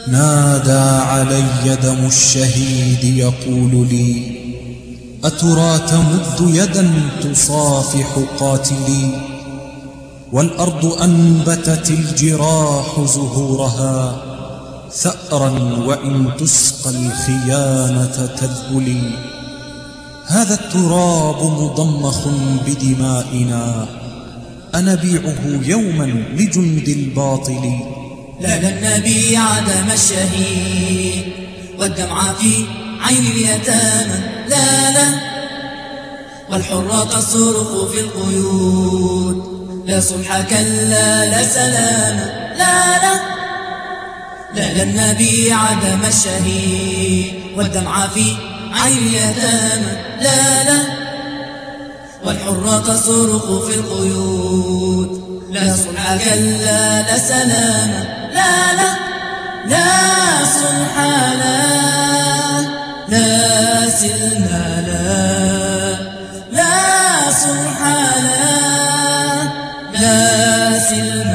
نادى علي دم الشهيد يقول لي: أترى تمد يدا تصافح قاتلي؟ والأرض أنبتت الجراح زهورها ثأرا وإن تسقى الخيانة تذبلي. هذا التراب مضمخ بدمائنا، أنبيعه يوما لجند الباطل. لا للنبي عدم الشهيد والدمع في عين اليتامى، لا لا، والحرة تصرخ في القيود، لا صلح كلا لا سلام، لا لا. لا للنبي عدم الشهيد والدمع في عين اليتامى، لا لا، والحرة تصرخ في القيود، لا صلح كلا لا سلام، لا لا، لا صلح لا سلم لا صلح لا سلم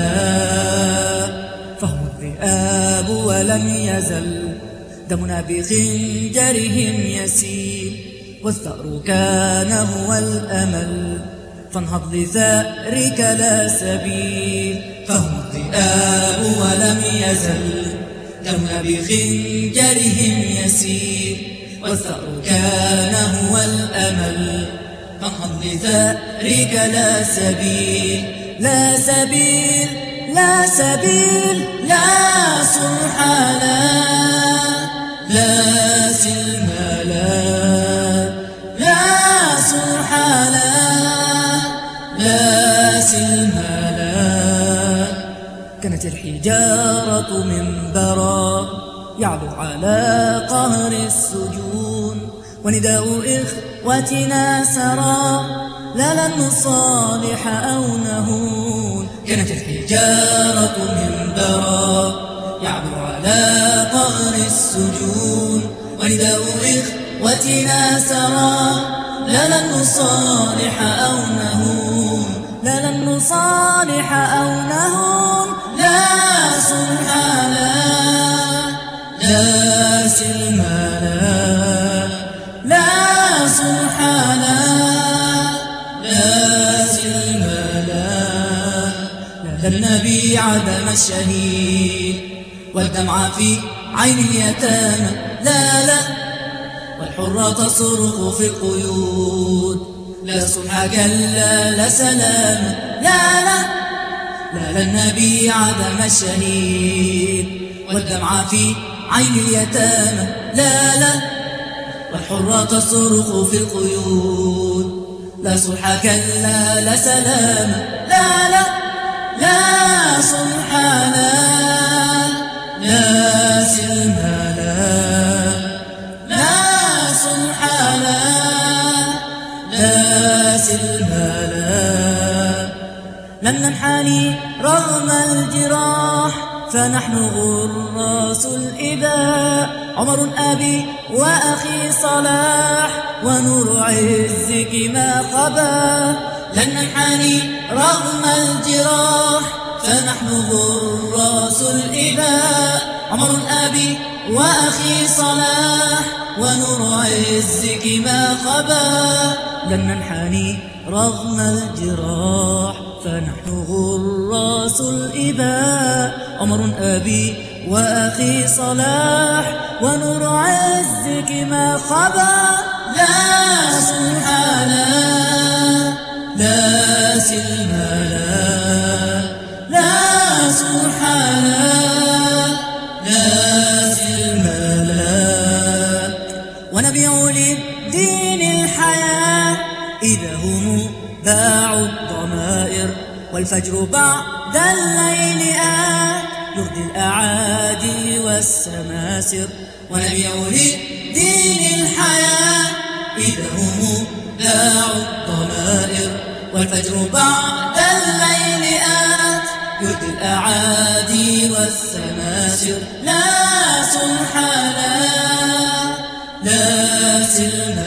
فهم الذئاب ولم يزل دمنا بخنجرهم يسيل، والثأر كان هو الأمل، فانهض لثأرك لا سبيل. فهم الذئاب ولم يزل دمنا بخنجرهم يسيل، والثأر كان هو الأمل، فانهض لثأرك لا سبيل، لا سبيل لا سبيل، لا صلح لا سلم لا صلح لا سلم كانت الحجارة منبرا يعلو على قهر السجون، ونداء إخوتنا سرى لا لن نصالح أو نهون. كانت الحجارة منبرا يعلو على قهر السجون، ونداء إخوتنا سرى لا لن نصالح أو نهون، لا لن نصالح أو نهون، لا صلح لا سلم لا صلح لا سلم لا النبي عدم الشهيد والدمع في عين اليتامى، لا لا، والحرة تصرخ في القيود، لا صلح كلا لا سلام، لا لا. لا للنبي عدم الشهيد والدمع في عين اليتامى، لا لا، والحرة تصرخ في القيود، لا صلح كلا لا سلام، لا لا، لا صلح لا سلم لا صلح لا سلم لن ننحني رغم الجراح، فنحن غراس الإباء، عمر أبي وأخي صلاح، ونور عزك ما خبا. لن ننحني رغم الجراح، فنحن غراس الإباء، عمر أبي وأخي صلاح، ونور عزك ما خبا. لن ننحني رغم الجراح، فنحن غراس الإباء، عمر أبي وأخي صلاح، ونور عزك ما خبا. لا صلح لا سلم لا صلح لا سلم ونبيع للدين الحياة إذا هم باعوا الضمائر، والفجر بعد الليل يرضي الأعادي والسماسر. ونبيع للدين الحياة إذا هم باعوا الضمائر، والفجر بعد الليل يرضي الأعادي والسماسر. لا صلح لا سلم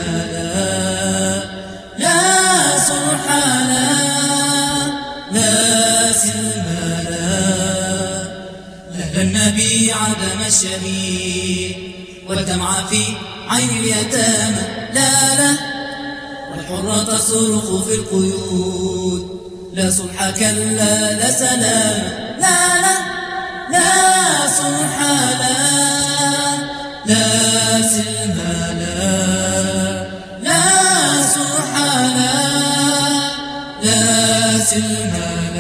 لا صلح لا سلم لن نبيع دم الشهيد والدمع في عين اليتامى، لا لا، والحرة تصرخ في القيود، لا صلح كلا لا سلام، لا لا لا صلح لا سلم لا صلح لا سلم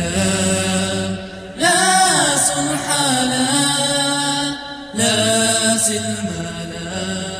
لا صلح لا سلم لا